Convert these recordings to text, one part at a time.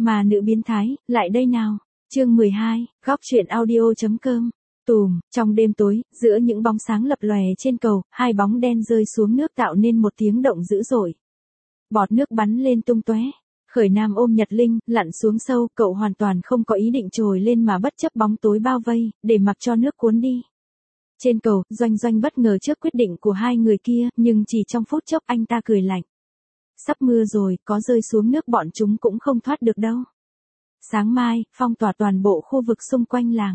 Mà nữ biến thái, lại đây nào. Chương 12, góc truyện audio.com. Tùm, trong đêm tối, giữa những bóng sáng lập lòe trên cầu, hai bóng đen rơi xuống nước tạo nên một tiếng động dữ dội. Bọt nước bắn lên tung tóe. Khởi Nam ôm Nhật Linh, lặn xuống sâu, cậu hoàn toàn không có ý định trồi lên mà bất chấp bóng tối bao vây, để mặc cho nước cuốn đi. Trên cầu, Doanh Doanh bất ngờ trước quyết định của hai người kia, nhưng chỉ trong phút chốc anh ta cười lạnh. Sắp mưa rồi, có rơi xuống nước bọn chúng cũng không thoát được đâu. Sáng mai, phong tỏa toàn bộ khu vực xung quanh làng.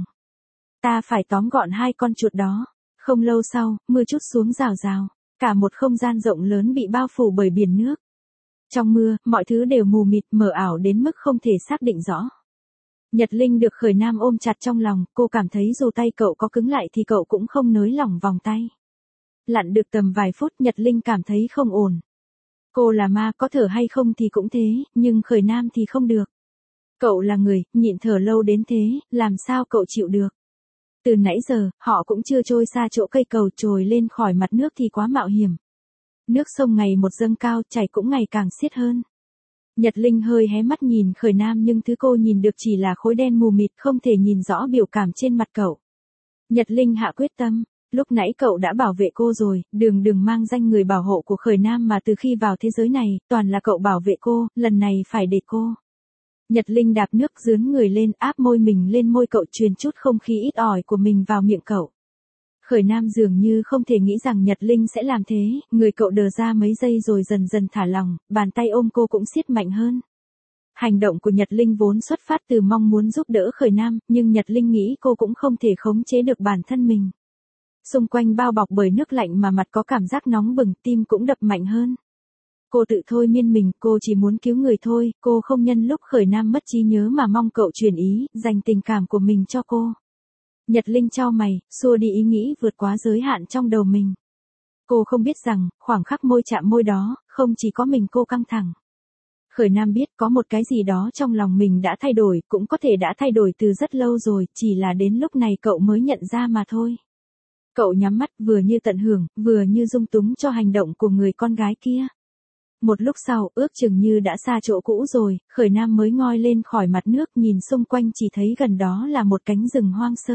Ta phải tóm gọn hai con chuột đó. Không lâu sau, mưa trút xuống rào rào. Cả một không gian rộng lớn bị bao phủ bởi biển nước. Trong mưa, mọi thứ đều mù mịt mờ ảo đến mức không thể xác định rõ. Nhật Linh được Khởi Nam ôm chặt trong lòng, cô cảm thấy dù tay cậu có cứng lại thì cậu cũng không nới lỏng vòng tay. Lặn được tầm vài phút Nhật Linh cảm thấy không ổn. Cô là ma, có thở hay không thì cũng thế, nhưng Khởi Nam thì không được. Cậu là người, nhịn thở lâu đến thế, làm sao cậu chịu được. Từ nãy giờ, họ cũng chưa trôi xa chỗ cây cầu, trồi lên khỏi mặt nước thì quá mạo hiểm. Nước sông ngày một dâng cao, chảy cũng ngày càng xiết hơn. Nhật Linh hơi hé mắt nhìn Khởi Nam nhưng thứ cô nhìn được chỉ là khối đen mù mịt, không thể nhìn rõ biểu cảm trên mặt cậu. Nhật Linh hạ quyết tâm, lúc nãy cậu đã bảo vệ cô rồi, đừng mang danh người bảo hộ của Khởi Nam mà từ khi vào thế giới này, toàn là cậu bảo vệ cô, lần này phải để cô. Nhật Linh đạp nước dướn người lên, áp môi mình lên môi cậu, truyền chút không khí ít ỏi của mình vào miệng cậu. Khởi Nam dường như không thể nghĩ rằng Nhật Linh sẽ làm thế, người cậu đờ ra mấy giây rồi dần dần thả lỏng, bàn tay ôm cô cũng siết mạnh hơn. Hành động của Nhật Linh vốn xuất phát từ mong muốn giúp đỡ Khởi Nam, nhưng Nhật Linh nghĩ cô cũng không thể khống chế được bản thân mình. Xung quanh bao bọc bởi nước lạnh mà mặt có cảm giác nóng bừng, tim cũng đập mạnh hơn. Cô tự thôi miên mình, cô chỉ muốn cứu người thôi, cô không nhân lúc Khởi Nam mất trí nhớ mà mong cậu chuyển ý, dành tình cảm của mình cho cô. Nhật Linh chau mày, xua đi ý nghĩ vượt quá giới hạn trong đầu mình. Cô không biết rằng, khoảng khắc môi chạm môi đó, không chỉ có mình cô căng thẳng. Khởi Nam biết có một cái gì đó trong lòng mình đã thay đổi, cũng có thể đã thay đổi từ rất lâu rồi, chỉ là đến lúc này cậu mới nhận ra mà thôi. Cậu nhắm mắt vừa như tận hưởng, vừa như dung túng cho hành động của người con gái kia. Một lúc sau, ước chừng như đã xa chỗ cũ rồi, Khởi Nam mới ngoi lên khỏi mặt nước, nhìn xung quanh chỉ thấy gần đó là một cánh rừng hoang sơ.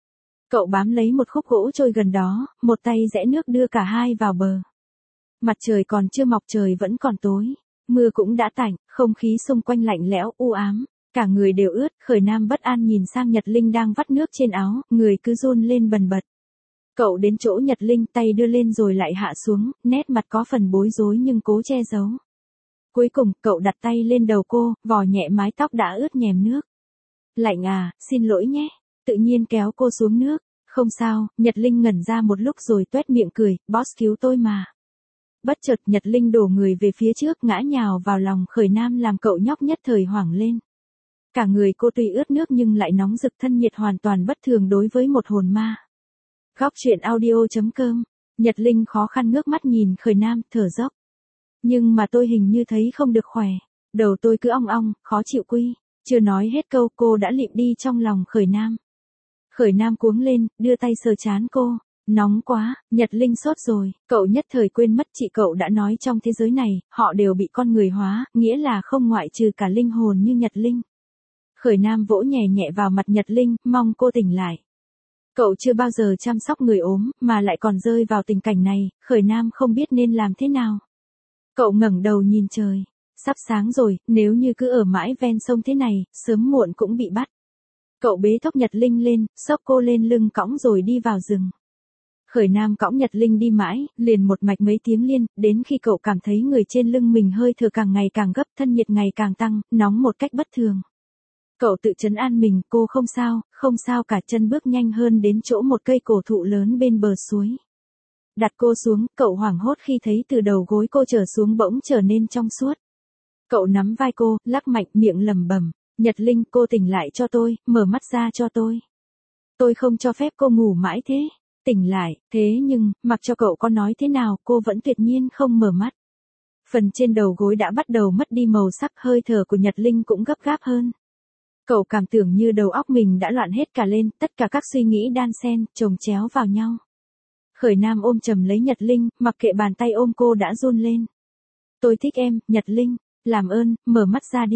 Cậu bám lấy một khúc gỗ trôi gần đó, một tay rẽ nước đưa cả hai vào bờ. Mặt trời còn chưa mọc, trời vẫn còn tối. Mưa cũng đã tạnh, không khí xung quanh lạnh lẽo u ám. Cả người đều ướt, Khởi Nam bất an nhìn sang Nhật Linh đang vắt nước trên áo, người cứ run lên bần bật. Cậu đến chỗ Nhật Linh, tay đưa lên rồi lại hạ xuống, nét mặt có phần bối rối nhưng cố che giấu. Cuối cùng, cậu đặt tay lên đầu cô, vò nhẹ mái tóc đã ướt nhèm nước. Lạnh à, xin lỗi nhé. Tự nhiên kéo cô xuống nước. Không sao, Nhật Linh ngẩn ra một lúc rồi tuét miệng cười, boss cứu tôi mà. Bất chợt Nhật Linh đổ người về phía trước, ngã nhào vào lòng Khởi Nam làm cậu nhóc nhất thời hoảng lên. Cả người cô tuy ướt nước nhưng lại nóng rực, thân nhiệt hoàn toàn bất thường đối với một hồn ma. Góc truyện audio.com. Nhật Linh khó khăn ngước mắt nhìn Khởi Nam, thở dốc. Nhưng mà tôi hình như thấy không được khỏe. Đầu tôi cứ ong ong, khó chịu quy. Chưa nói hết câu cô đã lịm đi trong lòng Khởi Nam. Khởi Nam cuống lên, đưa tay sờ trán cô. Nóng quá, Nhật Linh sốt rồi. Cậu nhất thời quên mất chị cậu đã nói trong thế giới này, họ đều bị con người hóa, nghĩa là không ngoại trừ cả linh hồn như Nhật Linh. Khởi Nam vỗ nhẹ nhẹ vào mặt Nhật Linh, mong cô tỉnh lại. Cậu chưa bao giờ chăm sóc người ốm, mà lại còn rơi vào tình cảnh này, Khởi Nam không biết nên làm thế nào. Cậu ngẩng đầu nhìn trời. Sắp sáng rồi, nếu như cứ ở mãi ven sông thế này, sớm muộn cũng bị bắt. Cậu bế thốc Nhật Linh lên, xốc cô lên lưng cõng rồi đi vào rừng. Khởi Nam cõng Nhật Linh đi mãi, liền một mạch mấy tiếng liên, đến khi cậu cảm thấy người trên lưng mình hơi thở càng ngày càng gấp, thân nhiệt ngày càng tăng, nóng một cách bất thường. Cậu tự trấn an mình, cô không sao cả, chân bước nhanh hơn đến chỗ một cây cổ thụ lớn bên bờ suối. Đặt cô xuống, cậu hoảng hốt khi thấy từ đầu gối cô trở xuống bỗng trở nên trong suốt. Cậu nắm vai cô, lắc mạnh, miệng lẩm bẩm, Nhật Linh, cô tỉnh lại cho tôi, mở mắt ra cho tôi. Tôi không cho phép cô ngủ mãi thế. Tỉnh lại, thế nhưng, mặc cho cậu có nói thế nào, cô vẫn tuyệt nhiên không mở mắt. Phần trên đầu gối đã bắt đầu mất đi màu sắc, hơi thở của Nhật Linh cũng gấp gáp hơn. Cậu cảm tưởng như đầu óc mình đã loạn hết cả lên, tất cả các suy nghĩ đan xen, chồng chéo vào nhau. Khởi Nam ôm chầm lấy Nhật Linh, mặc kệ bàn tay ôm cô đã run lên. Tôi thích em, Nhật Linh, làm ơn, mở mắt ra đi.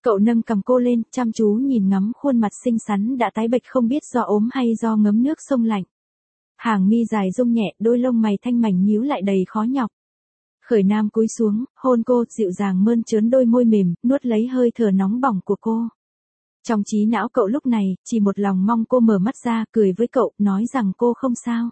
Cậu nâng cằm cô lên, chăm chú nhìn ngắm khuôn mặt xinh xắn đã tái bệch không biết do ốm hay do ngấm nước sông lạnh. Hàng mi dài rung nhẹ, đôi lông mày thanh mảnh nhíu lại đầy khó nhọc. Khởi Nam cúi xuống, hôn cô, dịu dàng mơn trớn đôi môi mềm, nuốt lấy hơi thở nóng bỏng của cô. Trong trí não cậu lúc này, chỉ một lòng mong cô mở mắt ra, cười với cậu, nói rằng cô không sao.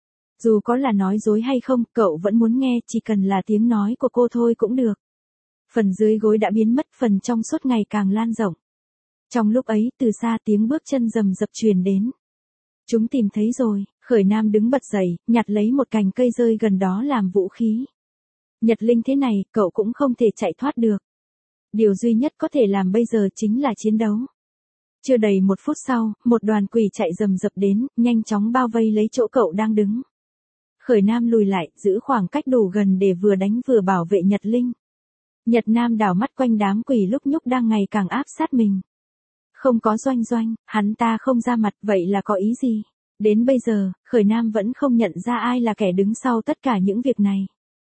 Dù có là nói dối hay không, cậu vẫn muốn nghe, chỉ cần là tiếng nói của cô thôi cũng được. Phần dưới gối đã biến mất, phần trong suốt ngày càng lan rộng. Trong lúc ấy, từ xa tiếng bước chân rầm rập truyền đến. Chúng tìm thấy rồi, Khởi Nam đứng bật dậy, nhặt lấy một cành cây rơi gần đó làm vũ khí. Nhật Linh thế này, cậu cũng không thể chạy thoát được. Điều duy nhất có thể làm bây giờ chính là chiến đấu. Chưa đầy 1 phút sau, một đoàn quỷ chạy rầm rập đến, nhanh chóng bao vây lấy chỗ cậu đang đứng. Khởi Nam lùi lại, giữ khoảng cách đủ gần để vừa đánh vừa bảo vệ Nhật Linh. Nhật Nam đảo mắt quanh đám quỷ lúc nhúc đang ngày càng áp sát mình. Không có Doanh Doanh, hắn ta không ra mặt, vậy là có ý gì? Đến bây giờ, Khởi Nam vẫn không nhận ra ai là kẻ đứng sau tất cả những việc này.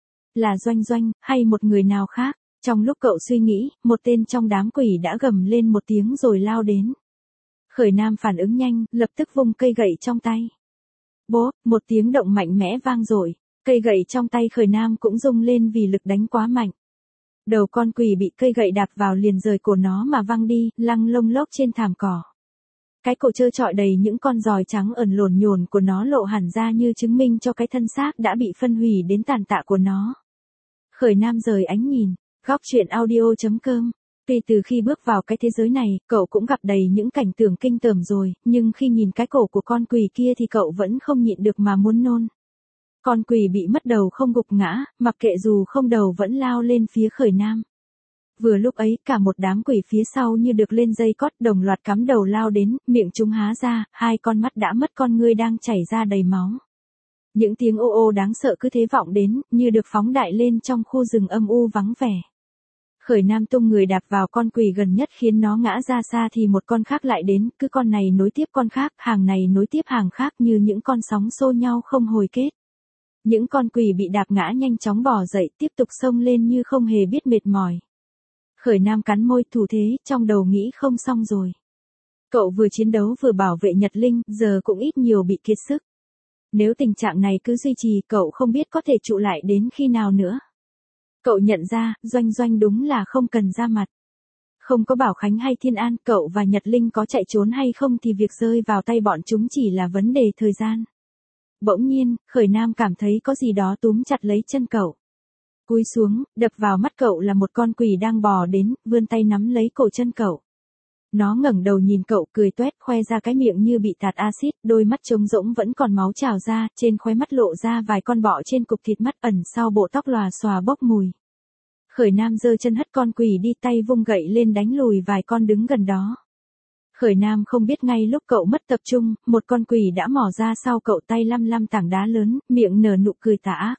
Là Doanh Doanh, hay một người nào khác? Trong lúc cậu suy nghĩ, một tên trong đám quỷ đã gầm lên một tiếng rồi lao đến. Khởi Nam phản ứng nhanh, lập tức vung cây gậy trong tay. Bố, một tiếng động mạnh mẽ vang dội, cây gậy trong tay Khởi Nam cũng rung lên vì lực đánh quá mạnh. Đầu con quỷ bị cây gậy đạp vào liền rời cổ nó mà văng đi, lăn lông lốc trên thảm cỏ. Cái cổ trơ trọi đầy những con giòi trắng ẩn lổn nhổn của nó lộ hẳn ra như chứng minh cho cái thân xác đã bị phân hủy đến tàn tạ của nó. Khởi Nam rời ánh nhìn, góc truyện audio.com. Tuy từ khi bước vào cái thế giới này, cậu cũng gặp đầy những cảnh tượng kinh tởm rồi, nhưng khi nhìn cái cổ của con quỷ kia thì cậu vẫn không nhịn được mà muốn nôn. Con quỷ bị mất đầu không gục ngã, mặc kệ dù không đầu vẫn lao lên phía Khởi Nam. Vừa lúc ấy, cả một đám quỷ phía sau như được lên dây cót đồng loạt cắm đầu lao đến, miệng chúng há ra, 2 con mắt đã mất con ngươi đang chảy ra đầy máu. Những tiếng ô ô đáng sợ cứ thế vọng đến, như được phóng đại lên trong khu rừng âm u vắng vẻ. Khởi Nam tung người đạp vào con quỷ gần nhất khiến nó ngã ra xa thì một con khác lại đến, cứ con này nối tiếp con khác, hàng này nối tiếp hàng khác như những con sóng xô nhau không hồi kết. Những con quỷ bị đạp ngã nhanh chóng bò dậy, tiếp tục xông lên như không hề biết mệt mỏi. Khởi Nam cắn môi thủ thế, trong đầu nghĩ không xong rồi. Cậu vừa chiến đấu vừa bảo vệ Nhật Linh, giờ cũng ít nhiều bị kiệt sức. Nếu tình trạng này cứ duy trì, cậu không biết có thể trụ lại đến khi nào nữa. Cậu nhận ra, Doanh Doanh đúng là không cần ra mặt. Không có Bảo Khánh hay Thiên An, cậu và Nhật Linh có chạy trốn hay không thì việc rơi vào tay bọn chúng chỉ là vấn đề thời gian. Bỗng nhiên, Khởi Nam cảm thấy có gì đó túm chặt lấy chân cậu. Cúi xuống, đập vào mắt cậu là một con quỷ đang bò đến, vươn tay nắm lấy cổ chân cậu. Nó ngẩng đầu nhìn cậu cười toét, khoe ra cái miệng như bị tạt axit, đôi mắt trống rỗng vẫn còn máu trào ra, trên khóe mắt lộ ra vài con bọ trên cục thịt mắt ẩn sau bộ tóc lòa xòa bốc mùi. Khởi Nam giơ chân hất con quỷ đi, tay vung gậy lên đánh lùi vài con đứng gần đó. Khởi Nam không biết ngay lúc cậu mất tập trung, một con quỷ đã mò ra sau cậu, tay lăm lăm tảng đá lớn, miệng nở nụ cười tà ác.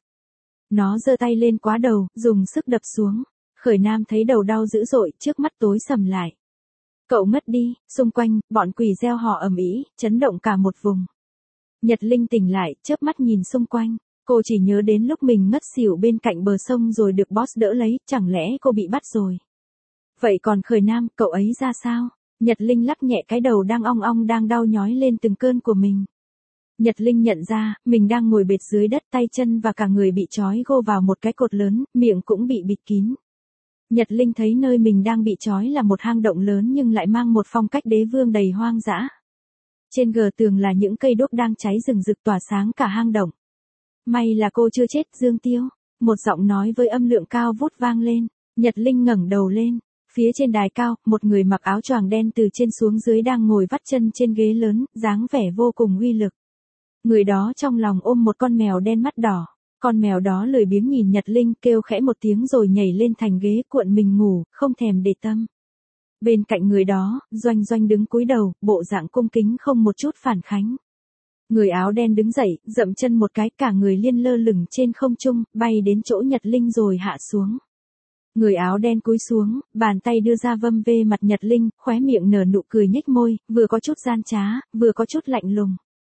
Nó giơ tay lên quá đầu, dùng sức đập xuống. Khởi Nam thấy đầu đau dữ dội, trước mắt tối sầm lại. Cậu ngất đi, xung quanh, bọn quỷ reo hò ầm ĩ, chấn động cả một vùng. Nhật Linh tỉnh lại, chớp mắt nhìn xung quanh. Cô chỉ nhớ đến lúc mình ngất xỉu bên cạnh bờ sông rồi được boss đỡ lấy, chẳng lẽ cô bị bắt rồi. Vậy còn Khởi Nam, cậu ấy ra sao? Nhật Linh lắc nhẹ cái đầu đang ong ong đang đau nhói lên từng cơn của mình. Nhật Linh nhận ra, mình đang ngồi bệt dưới đất, tay chân và cả người bị trói gô vào một cái cột lớn, miệng cũng bị bịt kín. Nhật Linh thấy nơi mình đang bị trói là một hang động lớn nhưng lại mang một phong cách đế vương đầy hoang dã. Trên gờ tường là những cây đuốc đang cháy rừng rực tỏa sáng cả hang động. May là cô chưa chết, Dương Tiêu. Một giọng nói với âm lượng cao vút vang lên. Nhật Linh ngẩng đầu lên. Phía trên đài cao, một người mặc áo choàng đen từ trên xuống dưới đang ngồi vắt chân trên ghế lớn, dáng vẻ vô cùng uy lực. Người đó trong lòng ôm một con mèo đen mắt đỏ. Con mèo đó lười biếng nhìn Nhật Linh, kêu khẽ một tiếng rồi nhảy lên thành ghế cuộn mình ngủ, không thèm để tâm. Bên cạnh người đó, Doanh Doanh đứng cúi đầu, bộ dạng cung kính không một chút phản kháng. Người áo đen đứng dậy, dậm chân một cái, cả người liên lơ lửng trên không trung, bay đến chỗ Nhật Linh rồi hạ xuống. Người áo đen cúi xuống, bàn tay đưa ra vâm về mặt Nhật Linh, khóe miệng nở nụ cười nhếch môi, vừa có chút gian trá, vừa có chút lạnh lùng.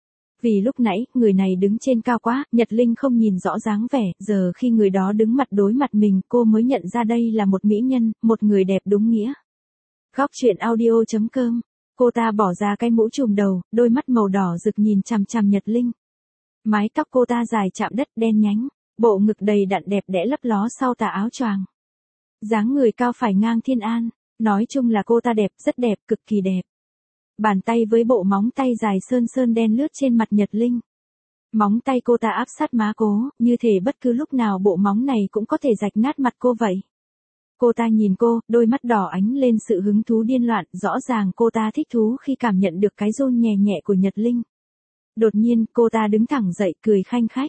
Vì lúc nãy, người này đứng trên cao quá, Nhật Linh không nhìn rõ dáng vẻ, giờ khi người đó đứng mặt đối mặt mình, cô mới nhận ra đây là một mỹ nhân, một người đẹp đúng nghĩa. Góc truyện audio.com. Cô ta bỏ ra cái mũ trùm đầu, đôi mắt màu đỏ rực nhìn chằm chằm Nhật Linh. Mái tóc cô ta dài chạm đất đen nhánh, bộ ngực đầy đặn đẹp đẽ lấp ló sau tà áo choàng. Dáng người cao phải ngang thiên an, nói chung là cô ta đẹp, rất đẹp, cực kỳ đẹp. Bàn tay với bộ móng tay dài sơn sơn đen lướt trên mặt Nhật Linh. Móng tay cô ta áp sát má cô, như thể bất cứ lúc nào bộ móng này cũng có thể rạch nát mặt cô vậy. Cô ta nhìn cô, đôi mắt đỏ ánh lên sự hứng thú điên loạn, rõ ràng cô ta thích thú khi cảm nhận được cái run nhẹ nhẹ của Nhật Linh. Đột nhiên, cô ta đứng thẳng dậy, cười khanh khách.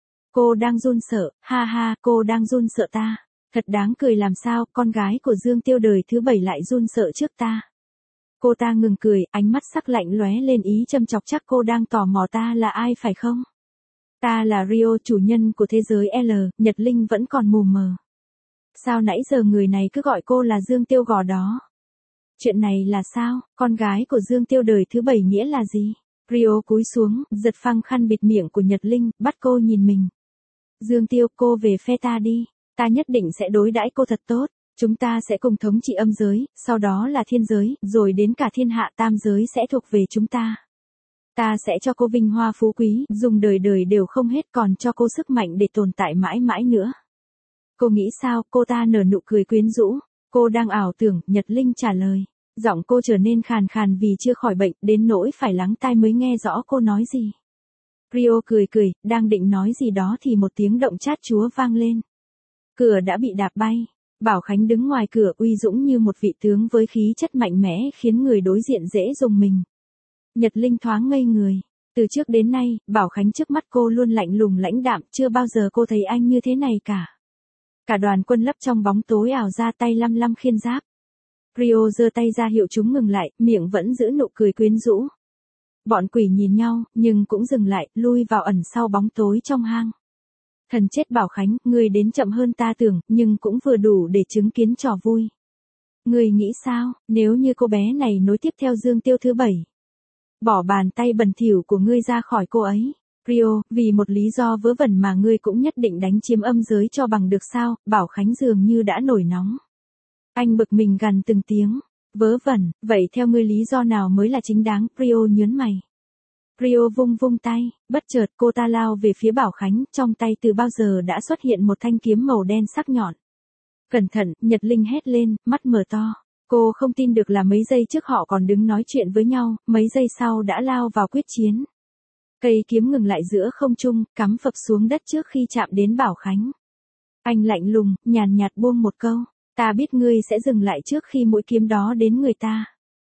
Cô đang run sợ, ha ha, cô đang run sợ ta. Thật đáng cười làm sao, con gái của Dương Tiêu đời thứ 7 lại run sợ trước ta. Cô ta ngừng cười, ánh mắt sắc lạnh lóe lên ý châm chọc, chắc cô đang tò mò ta là ai phải không? Ta là Rio, chủ nhân của thế giới L, Nhật Linh vẫn còn mù mờ. Sao nãy giờ người này cứ gọi cô là Dương Tiêu gò đó? Chuyện này là sao, con gái của Dương Tiêu đời thứ 7 nghĩa là gì? Rio cúi xuống, giật phăng khăn bịt miệng của Nhật Linh, bắt cô nhìn mình. Dương Tiêu, cô về phe ta đi, ta nhất định sẽ đối đãi cô thật tốt. Chúng ta sẽ cùng thống trị âm giới, sau đó là thiên giới, rồi đến cả thiên hạ tam giới sẽ thuộc về chúng ta. Ta sẽ cho cô vinh hoa phú quý, dùng đời đời đều không hết, còn cho cô sức mạnh để tồn tại mãi mãi nữa. Cô nghĩ sao? Cô ta nở nụ cười quyến rũ. Cô đang ảo tưởng, Nhật Linh trả lời. Giọng cô trở nên khàn khàn vì chưa khỏi bệnh, đến nỗi phải lắng tai mới nghe rõ cô nói gì. Rio cười cười, đang định nói gì đó thì một tiếng động chát chúa vang lên. Cửa đã bị đạp bay. Bảo Khánh đứng ngoài cửa uy dũng như một vị tướng với khí chất mạnh mẽ khiến người đối diện dễ rùng mình. Nhật Linh thoáng ngây người. Từ trước đến nay, Bảo Khánh trước mắt cô luôn lạnh lùng lãnh đạm, chưa bao giờ cô thấy anh như thế này cả. Cả đoàn quân lấp trong bóng tối ảo ra, tay lăm lăm khiên giáp. Rio giơ tay ra hiệu chúng ngừng lại, miệng vẫn giữ nụ cười quyến rũ. Bọn quỷ nhìn nhau, nhưng cũng dừng lại, lui vào ẩn sau bóng tối trong hang. Thần chết Bảo Khánh, ngươi đến chậm hơn ta tưởng, nhưng cũng vừa đủ để chứng kiến trò vui. Ngươi nghĩ sao, nếu như cô bé này nối tiếp theo Dương Tiêu thứ 7? Bỏ bàn tay bẩn thỉu của ngươi ra khỏi cô ấy. Rio, vì một lý do vớ vẩn mà ngươi cũng nhất định đánh chiếm âm giới cho bằng được sao? Bảo Khánh dường như đã nổi nóng. Anh bực mình gằn từng tiếng. Vớ vẩn, vậy theo ngươi lý do nào mới là chính đáng? Rio nhớn mày. Rio vung vung tay, bất chợt cô ta lao về phía Bảo Khánh, trong tay từ bao giờ đã xuất hiện một thanh kiếm màu đen sắc nhọn. Cẩn thận, Nhật Linh hét lên, mắt mở to. Cô không tin được là mấy giây trước họ còn đứng nói chuyện với nhau, mấy giây sau đã lao vào quyết chiến. Cây kiếm ngừng lại giữa không trung, cắm phập xuống đất trước khi chạm đến Bảo Khánh. Anh lạnh lùng, nhàn nhạt buông một câu. Ta biết ngươi sẽ dừng lại trước khi mũi kiếm đó đến người ta.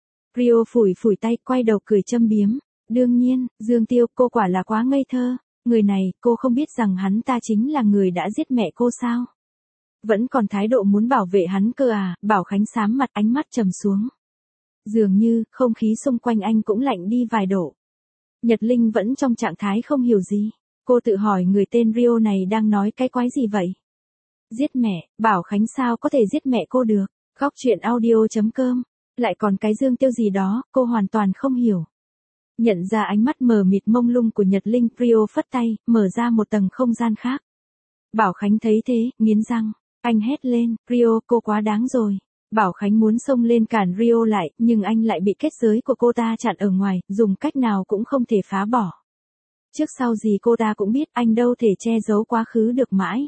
Rio phủi phủi tay, quay đầu cười châm biếm. Đương nhiên, Dương Tiêu, cô quả là quá ngây thơ. Người này, cô không biết rằng hắn ta chính là người đã giết mẹ cô sao? Vẫn còn thái độ muốn bảo vệ hắn cơ à? Bảo Khánh xám mặt, ánh mắt trầm xuống. Dường như, không khí xung quanh anh cũng lạnh đi vài độ. Nhật Linh vẫn trong trạng thái không hiểu gì. Cô tự hỏi người tên Rio này đang nói cái quái gì vậy? Giết mẹ, Bảo Khánh sao có thể giết mẹ cô được? Góc truyện audio.com. Lại còn cái Dương Tiêu gì đó, cô hoàn toàn không hiểu. Nhận ra ánh mắt mờ mịt mông lung của Nhật Linh, Rio phất tay, mở ra một tầng không gian khác. Bảo Khánh thấy thế, nghiến răng. Anh hét lên, Rio, cô quá đáng rồi. Bảo Khánh muốn xông lên cản Rio lại, nhưng anh lại bị kết giới của cô ta chặn ở ngoài, dùng cách nào cũng không thể phá bỏ. Trước sau gì cô ta cũng biết anh đâu thể che giấu quá khứ được mãi.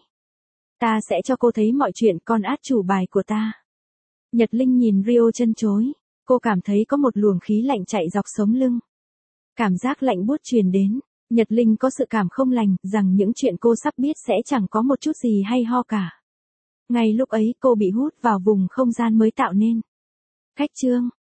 Ta sẽ cho cô thấy mọi chuyện, con át chủ bài của ta. Nhật Linh nhìn Rio chân chối. Cô cảm thấy có một luồng khí lạnh chạy dọc sống lưng. Cảm giác lạnh buốt truyền đến. Nhật Linh có sự cảm không lành, rằng những chuyện cô sắp biết sẽ chẳng có một chút gì hay ho cả. Ngay lúc ấy cô bị hút vào vùng không gian mới tạo nên. Khách chương.